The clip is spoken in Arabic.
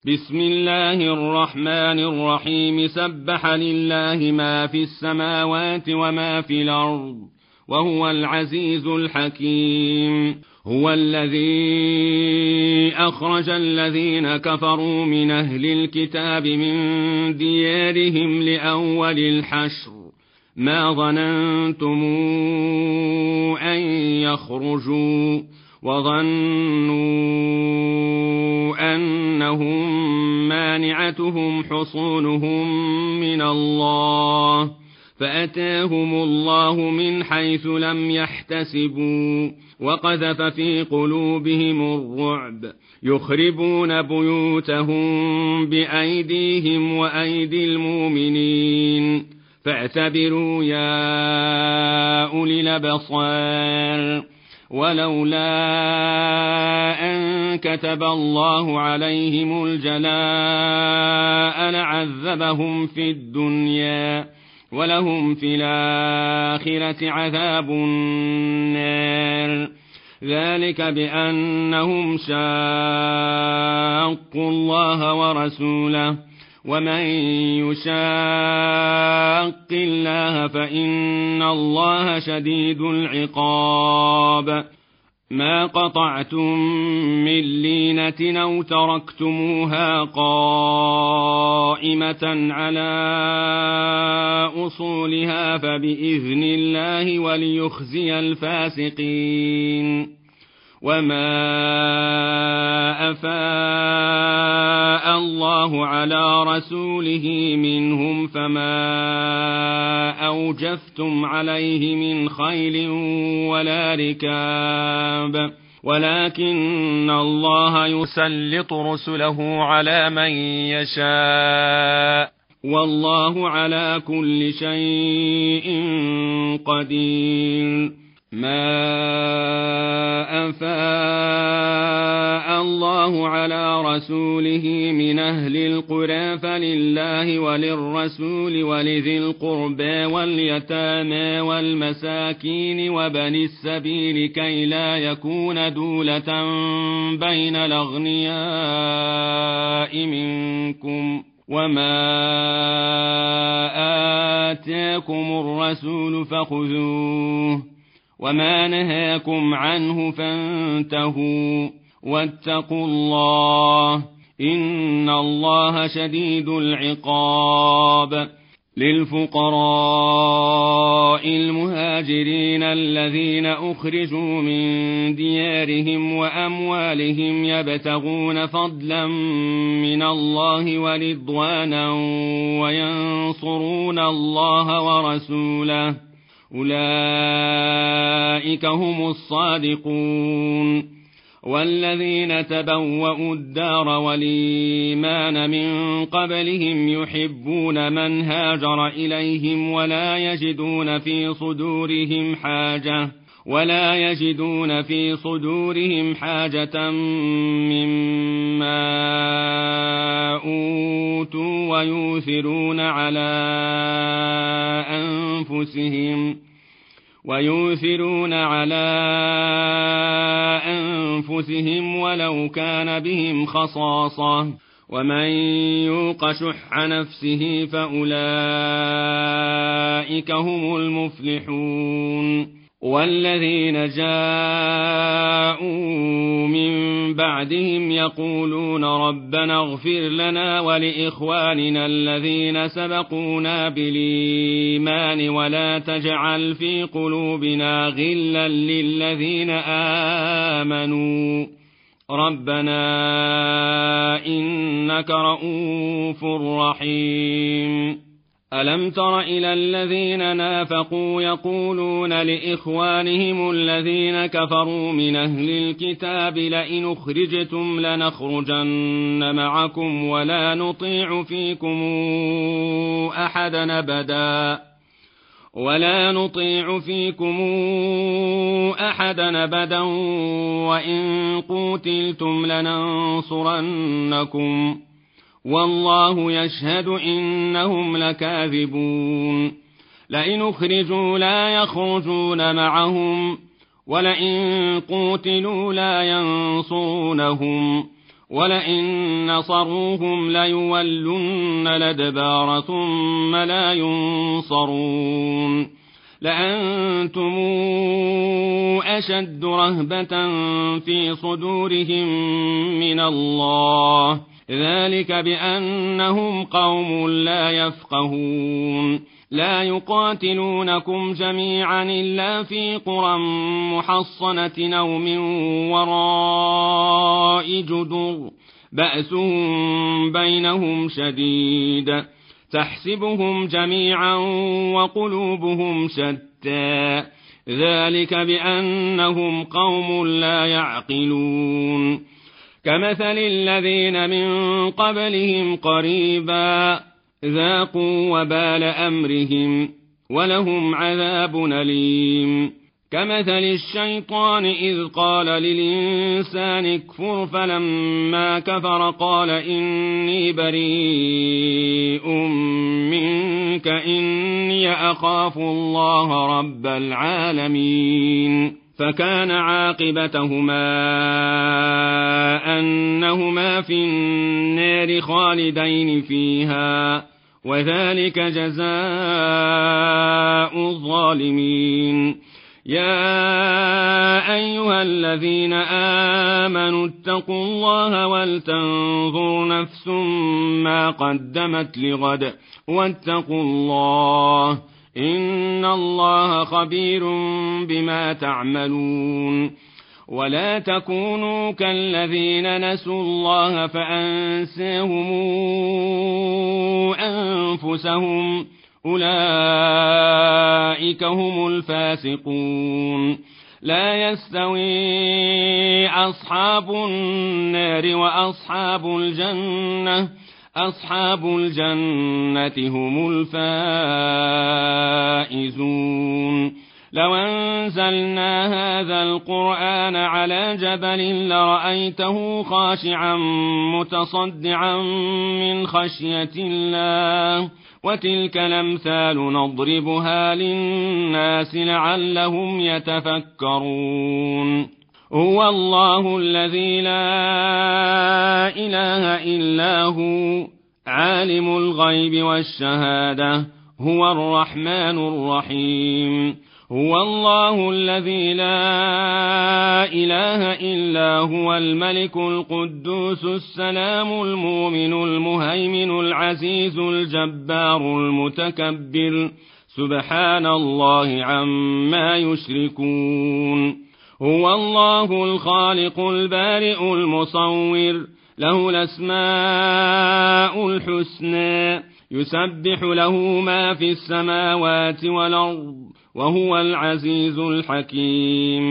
بسم الله الرحمن الرحيم سبح لله ما في السماوات وما في الأرض وهو العزيز الحكيم. هو الذي أخرج الذين كفروا من أهل الكتاب من ديارهم لأول الحشر ما ظننتم أن يخرجوا وظنوا أنهم مانعتهم حصونهم من الله فأتاهم الله من حيث لم يحتسبوا وقذف في قلوبهم الرعب يخربون بيوتهم بأيديهم وأيدي المؤمنين فاعتبروا يا أولي الأبصار. ولولا أن كتب الله عليهم الجلاء لعذبهم في الدنيا ولهم في الآخرة عذاب النار ذلك بأنهم شاقوا الله ورسوله ومن يشاق الله فإن الله شديد العقاب. ما قطعتم من لينة أو تركتموها قائمة على أصولها فبإذن الله وليخزي الفاسقين. وما أفاء الله على رسوله منهم فما أوجفتم عليه من خيل ولا ركاب ولكن الله يسلط رسله على من يشاء والله على كل شيء قدير. ما أفاء الله على رسوله من أهل القرى فلله وللرسول ولذي القربى واليتامى والمساكين وبني السبيل كي لا يكون دولة بين الأغنياء منكم وما آتاكم الرسول فخذوه وما نهاكم عنه فانتهوا واتقوا الله إن الله شديد العقاب. للفقراء المهاجرين الذين أخرجوا من ديارهم وأموالهم يبتغون فضلا من الله ورضوانا وينصرون الله ورسوله أولئك هم الصادقون. والذين تبوأوا الدار والإيمان من قبلهم يحبون من هاجر إليهم ولا يجدون في صدورهم حاجة مما أوتوا ويؤثرون على أنفسهم ولو كان بهم خصاصة ومن يوق شح نفسه فأولئك هم المفلحون. والذين جاءوا من بعدهم يقولون ربنا اغفر لنا ولإخواننا الذين سبقونا بالإيمان ولا تجعل في قلوبنا غلا للذين آمنوا ربنا إنك رؤوف رحيم. ألم تر إلى الذين نافقوا يقولون لإخوانهم الذين كفروا من أهل الكتاب لئن أخرجتم لنخرجن معكم ولا نطيع فيكم أحدا أبدا وإن قوتلتم لننصرنكم والله يشهد إنهم لكاذبون. لئن أخرجوا لا يخرجون معهم ولئن قوتلوا لا ينصرونهم ولئن نصروهم ليولن الأدبار ثم لا ينصرون لأنتم أشد رهبة في صدورهم من الله ذلك بأنهم قوم لا يفقهون لا يقاتلونكم جميعا إلا في قرى محصنة أو من وراء جدر بأسهم بينهم شديد تحسبهم جميعا وقلوبهم شتى ذلك بأنهم قوم لا يعقلون كمثل الذين من قبلهم قريبا ذاقوا وبال أمرهم ولهم عذاب أليم كمثل الشيطان إذ قال للإنسان اكفر فلما كفر قال إني بريء منك إني أخاف الله رب العالمين فكان عاقبتهما أنهما في النار خالدين فيها وذلك جزاء الظالمين يا أيها الذين آمنوا اتقوا الله ولتنظر نفس ما قدمت لغد واتقوا الله إن الله خبير بما تعملون ولا تكونوا كالذين نسوا الله فأنساهم أنفسهم أولئك هم الفاسقون لا يستوي أصحاب النار وأصحاب الجنة أصحاب الجنة هم الفائزون لو أنزلنا هذا القرآن على جبل لرأيته خاشعا متصدعا من خشية الله وتلك الأمثال نضربها للناس لعلهم يتفكرون هو الله الذي لا إله إلا هو عالم الغيب والشهادة هو الرحمن الرحيم هو الله الذي لا إله إلا هو الملك القدوس السلام المؤمن المهيمن العزيز الجبار المتكبر سبحان الله عما يشركون هو الله الخالق البارئ المصور له الأسماء الحسنى يسبح له ما في السماوات والأرض وهو العزيز الحكيم